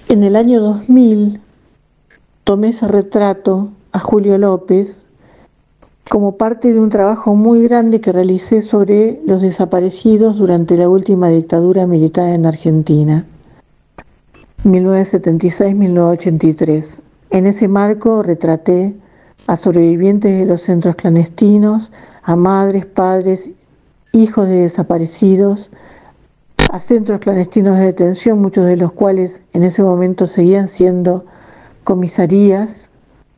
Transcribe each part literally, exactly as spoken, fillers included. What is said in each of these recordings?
En el año dos mil tomé ese retrato a Julio López como parte de un trabajo muy grande que realicé sobre los desaparecidos durante la última dictadura militar en Argentina, mil novecientos setenta y seis a mil novecientos ochenta y tres. En ese marco retraté a sobrevivientes de los centros clandestinos, a madres, padres, hijos de desaparecidos, a centros clandestinos de detención, muchos de los cuales en ese momento seguían siendo comisarías,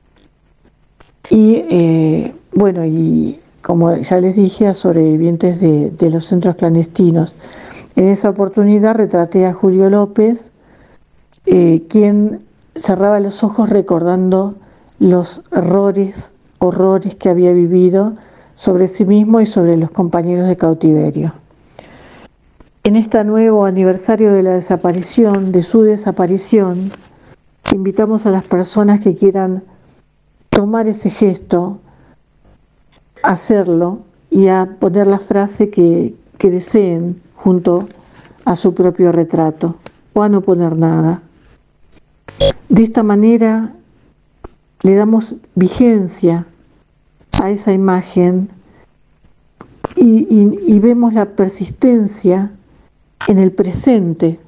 y eh, bueno, y como ya les dije, a sobrevivientes de, de los centros clandestinos. En esa oportunidad retraté a Julio López, eh, quien cerraba los ojos recordando los errores, horrores que había vivido sobre sí mismo y sobre los compañeros de cautiverio. En este nuevo aniversario de la desaparición, de su desaparición, invitamos a las personas que quieran tomar ese gesto, a hacerlo y a poner la frase que, que deseen junto a su propio retrato, o a no poner nada. De esta manera le damos vigencia a esa imagen y, y, y vemos la persistencia en el presente.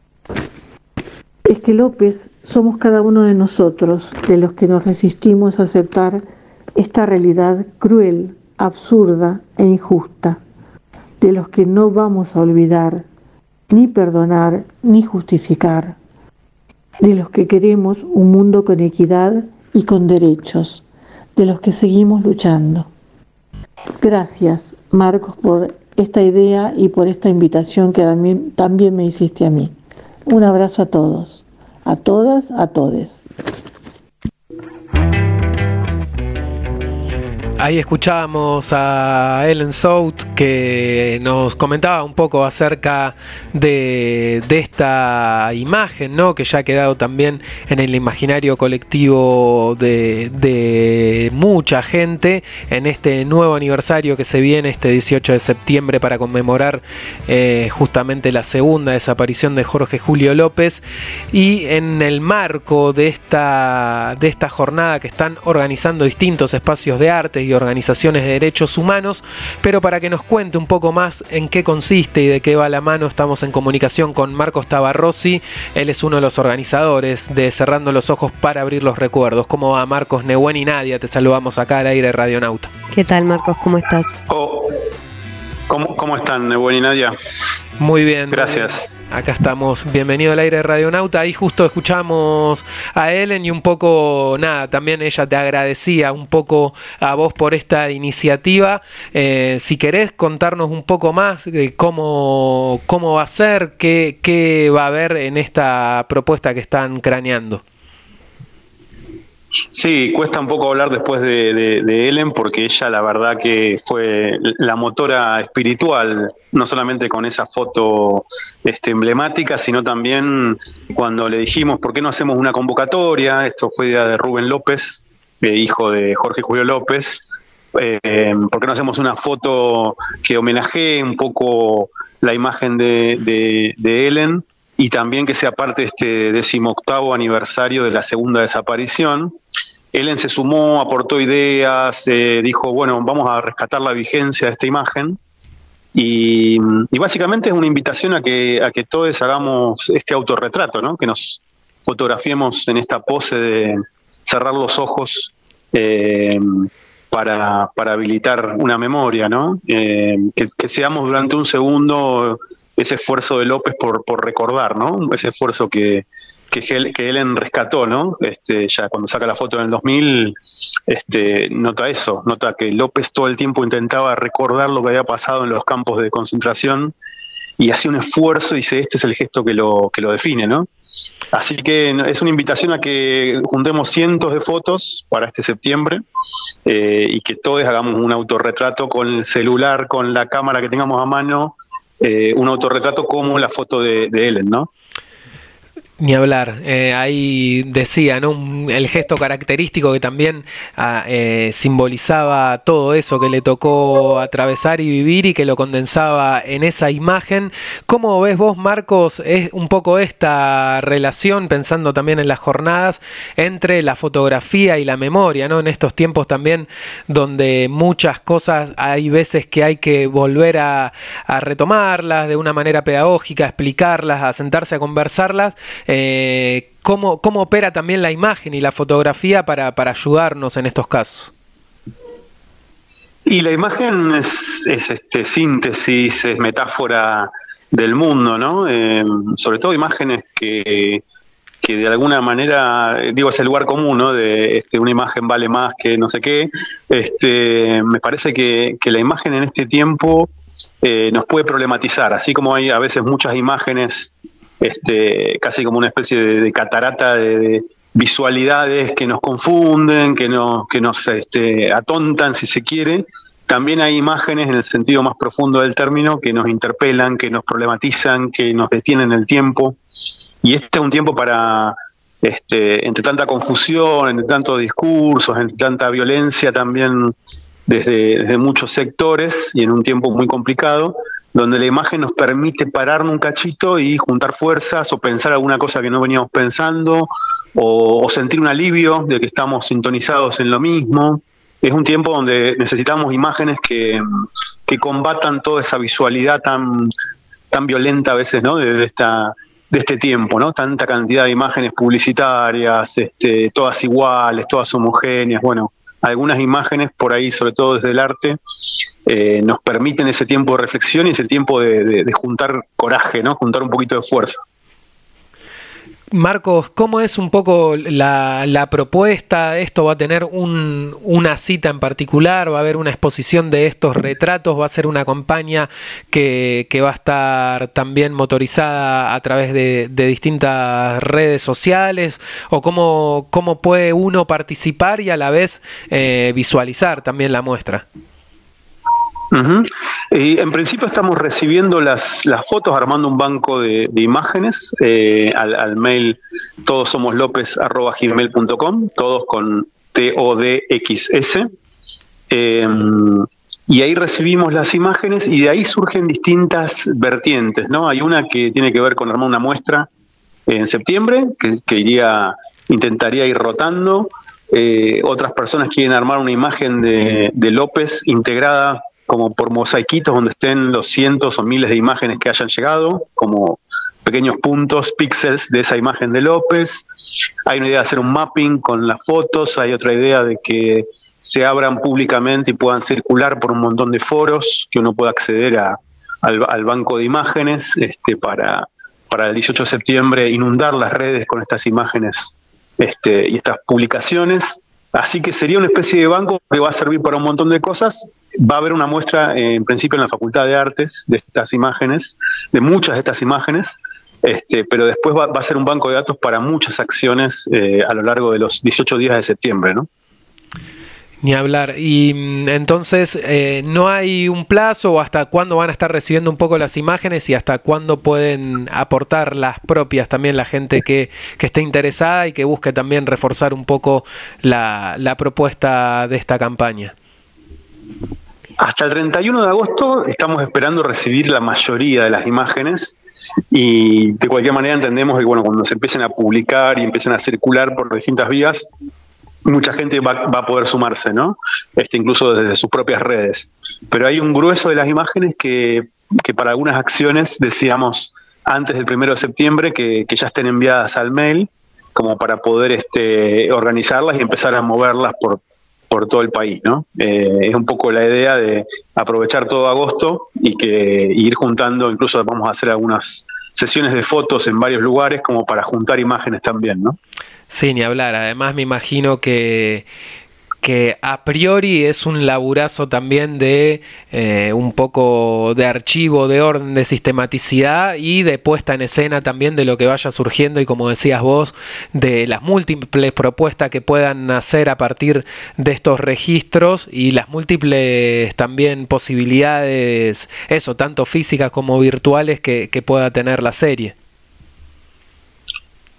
Es que López somos cada uno de nosotros, de los que nos resistimos a aceptar esta realidad cruel, absurda e injusta, de los que no vamos a olvidar, ni perdonar, ni justificar, de los que queremos un mundo con equidad y con derechos, de los que seguimos luchando. Gracias, Marcos, por esta idea y por esta invitación que también, también me hiciste a mí. Un abrazo a todos, a todas, a todes. Ahí escuchábamos a Ellen South, que nos comentaba un poco acerca de, de esta imagen, ¿no?, que ya ha quedado también en el imaginario colectivo de, de mucha gente en este nuevo aniversario que se viene este dieciocho de septiembre para conmemorar eh, justamente la segunda desaparición de Jorge Julio López, y en el marco de esta, de esta jornada que están organizando distintos espacios de arte y organizaciones de derechos humanos. Pero para que nos cuente un poco más en qué consiste y de qué va la mano, estamos en comunicación con Marcos Tabarrosi. Él es uno de los organizadores de Cerrando los Ojos para Abrir los Recuerdos. ¿Cómo va, Marcos? Nehuen y Nadia, te saludamos acá al aire de Radionauta. ¿Qué tal, Marcos? ¿Cómo estás? Oh, ¿cómo, ¿Cómo están, Nehuen y Nadia? Muy bien. Gracias. Acá estamos, bienvenido al aire de Radionauta. Ahí justo escuchamos a Ellen y un poco, nada, también ella te agradecía un poco a vos por esta iniciativa. Eh, si querés contarnos un poco más de cómo, cómo va a ser, qué, qué va a haber en esta propuesta que están craneando. Sí, cuesta un poco hablar después de, de, de Ellen, porque ella la verdad que fue la motora espiritual, no solamente con esa foto este, emblemática, sino también cuando le dijimos por qué no hacemos una convocatoria. Esto fue idea de Rubén López, eh, hijo de Jorge Julio López. Eh, ¿por qué no hacemos una foto que homenajee un poco la imagen de, de, de Ellen? Y también que sea parte de este decimoctavo aniversario de la segunda desaparición. Ellen se sumó, aportó ideas, eh, dijo, bueno, vamos a rescatar la vigencia de esta imagen. Y, y básicamente es una invitación a que, a que todos hagamos este autorretrato, ¿no? Que nos fotografiemos en esta pose de cerrar los ojos eh, para, para habilitar una memoria, ¿no? Eh, que, que seamos durante un segundo ese esfuerzo de López por, por recordar, ¿no? Ese esfuerzo que, que, que Ellen rescató, ¿no? Este, ya cuando saca la foto en el dos mil, este, nota eso, nota que López todo el tiempo intentaba recordar lo que había pasado en los campos de concentración y hacía un esfuerzo y dice, este es el gesto que lo, que lo define, ¿no? Así que es una invitación a que juntemos cientos de fotos para este septiembre eh, y que todos hagamos un autorretrato con el celular, con la cámara que tengamos a mano, Eh, un autorretrato como la foto de, de Ellen, ¿no? Ni hablar, eh, ahí decía, ¿no? Un, el gesto característico que también ah, eh, simbolizaba todo eso que le tocó atravesar y vivir y que lo condensaba en esa imagen. ¿Cómo ves vos, Marcos, es un poco esta relación, pensando también en las jornadas, entre la fotografía y la memoria, ¿no? En estos tiempos también donde muchas cosas hay veces que hay que volver a, a retomarlas de una manera pedagógica, a explicarlas, a sentarse a conversarlas. Eh, ¿cómo, ¿Cómo opera también la imagen y la fotografía para, para ayudarnos en estos casos? Y la imagen es, es este, síntesis, es metáfora del mundo, ¿no? Eh, sobre todo imágenes que, que de alguna manera, digo, es el lugar común, ¿no? De este, una imagen vale más que no sé qué. Este, me parece que, que la imagen en este tiempo eh, nos puede problematizar, así como hay a veces muchas imágenes Este, casi como una especie de, de catarata de, de visualidades que nos confunden, que, no, que nos este, atontan, si se quiere. También hay imágenes en el sentido más profundo del término que nos interpelan, que nos problematizan, que nos detienen el tiempo. Y este es un tiempo para, este, entre tanta confusión, entre tantos discursos, entre tanta violencia también desde, desde muchos sectores y en un tiempo muy complicado, donde la imagen nos permite pararnos un cachito y juntar fuerzas o pensar alguna cosa que no veníamos pensando o, o sentir un alivio de que estamos sintonizados en lo mismo. Es un tiempo donde necesitamos imágenes que, que combatan toda esa visualidad tan, tan violenta a veces, ¿no? de, de, esta, de este tiempo, ¿no? Tanta cantidad de imágenes publicitarias, este, todas iguales, todas homogéneas, bueno. Algunas imágenes por ahí, sobre todo desde el arte, eh, nos permiten ese tiempo de reflexión y ese tiempo de, de, de juntar coraje, ¿no? Juntar un poquito de fuerza. Marcos, ¿cómo es un poco la, la propuesta? ¿Esto va a tener un, una cita en particular? ¿Va a haber una exposición de estos retratos? ¿Va a ser una campaña que, que va a estar también motorizada a través de, de distintas redes sociales? ¿O cómo, cómo puede uno participar y a la vez eh, visualizar también la muestra? Uh-huh. Y en principio estamos recibiendo las, las fotos, armando un banco de, de imágenes eh, al, al mail todosomoslopez arroba gmail punto com, todos con T O D X S. Eh, y ahí recibimos las imágenes y de ahí surgen distintas vertientes, ¿no? Hay una que tiene que ver con armar una muestra en septiembre, que, que iría, intentaría ir rotando. Eh, otras personas quieren armar una imagen de, de López integrada como por mosaiquitos donde estén los cientos o miles de imágenes que hayan llegado, como pequeños puntos, píxeles de esa imagen de López. Hay una idea de hacer un mapping con las fotos, hay otra idea de que se abran públicamente y puedan circular por un montón de foros, que uno pueda acceder a, al, al banco de imágenes este, para, para el dieciocho de septiembre inundar las redes con estas imágenes este, y estas publicaciones. Así que sería una especie de banco que va a servir para un montón de cosas. Va a haber una muestra, eh, en principio, en la Facultad de Artes de estas imágenes, de muchas de estas imágenes, este, pero después va, va a ser un banco de datos para muchas acciones eh, a lo largo de los dieciocho días de septiembre, ¿no? Ni hablar. Y entonces, eh, ¿no hay un plazo o hasta cuándo van a estar recibiendo un poco las imágenes y hasta cuándo pueden aportar las propias también la gente que, que esté interesada y que busque también reforzar un poco la, la propuesta de esta campaña? Hasta el treinta y uno de agosto estamos esperando recibir la mayoría de las imágenes y de cualquier manera entendemos que bueno, cuando se empiecen a publicar y empiecen a circular por distintas vías, mucha gente va, va a poder sumarse, ¿no? Este, incluso desde sus propias redes. Pero hay un grueso de las imágenes que, que para algunas acciones decíamos antes del primero de septiembre que, que ya estén enviadas al mail, como para poder este, organizarlas y empezar a moverlas por, por todo el país, ¿no? Eh, es un poco la idea de aprovechar todo agosto y que y ir juntando, incluso vamos a hacer algunas sesiones de fotos en varios lugares como para juntar imágenes también, ¿no? Sí, ni hablar. Además me imagino que, que a priori es un laburazo también de eh, un poco de archivo, de orden, de sistematicidad y de puesta en escena también de lo que vaya surgiendo y, como decías vos, de las múltiples propuestas que puedan nacer a partir de estos registros y las múltiples también posibilidades, eso, tanto físicas como virtuales que, que pueda tener la serie.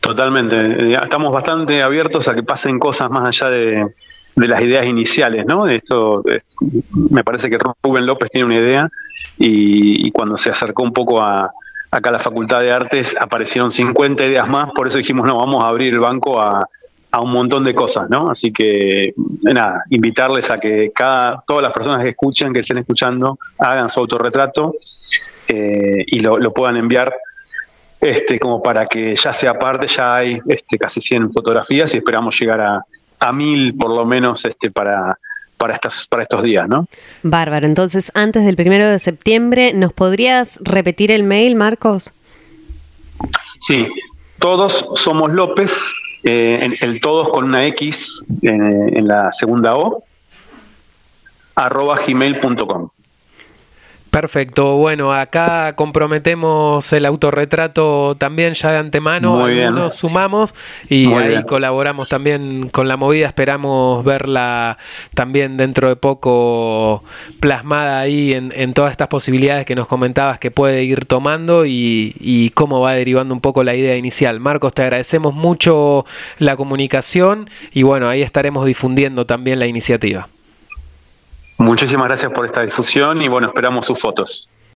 Totalmente. Estamos bastante abiertos a que pasen cosas más allá de, de las ideas iniciales, ¿no? Esto es, me parece que Rubén López tiene una idea y, y cuando se acercó un poco a acá a la Facultad de Artes aparecieron cincuenta ideas más, por eso dijimos, no, vamos a abrir el banco a, a un montón de cosas, ¿no? Así que, nada, invitarles a que cada todas las personas que escuchen, que estén escuchando, hagan su autorretrato eh, y lo, lo puedan enviar Este, como para que ya sea parte. Ya hay este, casi cien fotografías y esperamos llegar a, a mil por lo menos este, para, para, estos, para estos días, ¿no? Bárbaro. Entonces, antes del primero de septiembre, ¿nos podrías repetir el mail, Marcos? Sí, todos somos López, eh, en, el todos con una X eh, en la segunda O, arroba gmail punto com. Perfecto, bueno, acá comprometemos el autorretrato también ya de antemano, Muy bien. algunos sumamos y Muy ahí bien. colaboramos también con la movida, esperamos verla también dentro de poco plasmada ahí en, en todas estas posibilidades que nos comentabas que puede ir tomando y, y cómo va derivando un poco la idea inicial. Marcos, te agradecemos mucho la comunicación y bueno, ahí estaremos difundiendo también la iniciativa. Muchísimas gracias por esta difusión y bueno, esperamos sus fotos.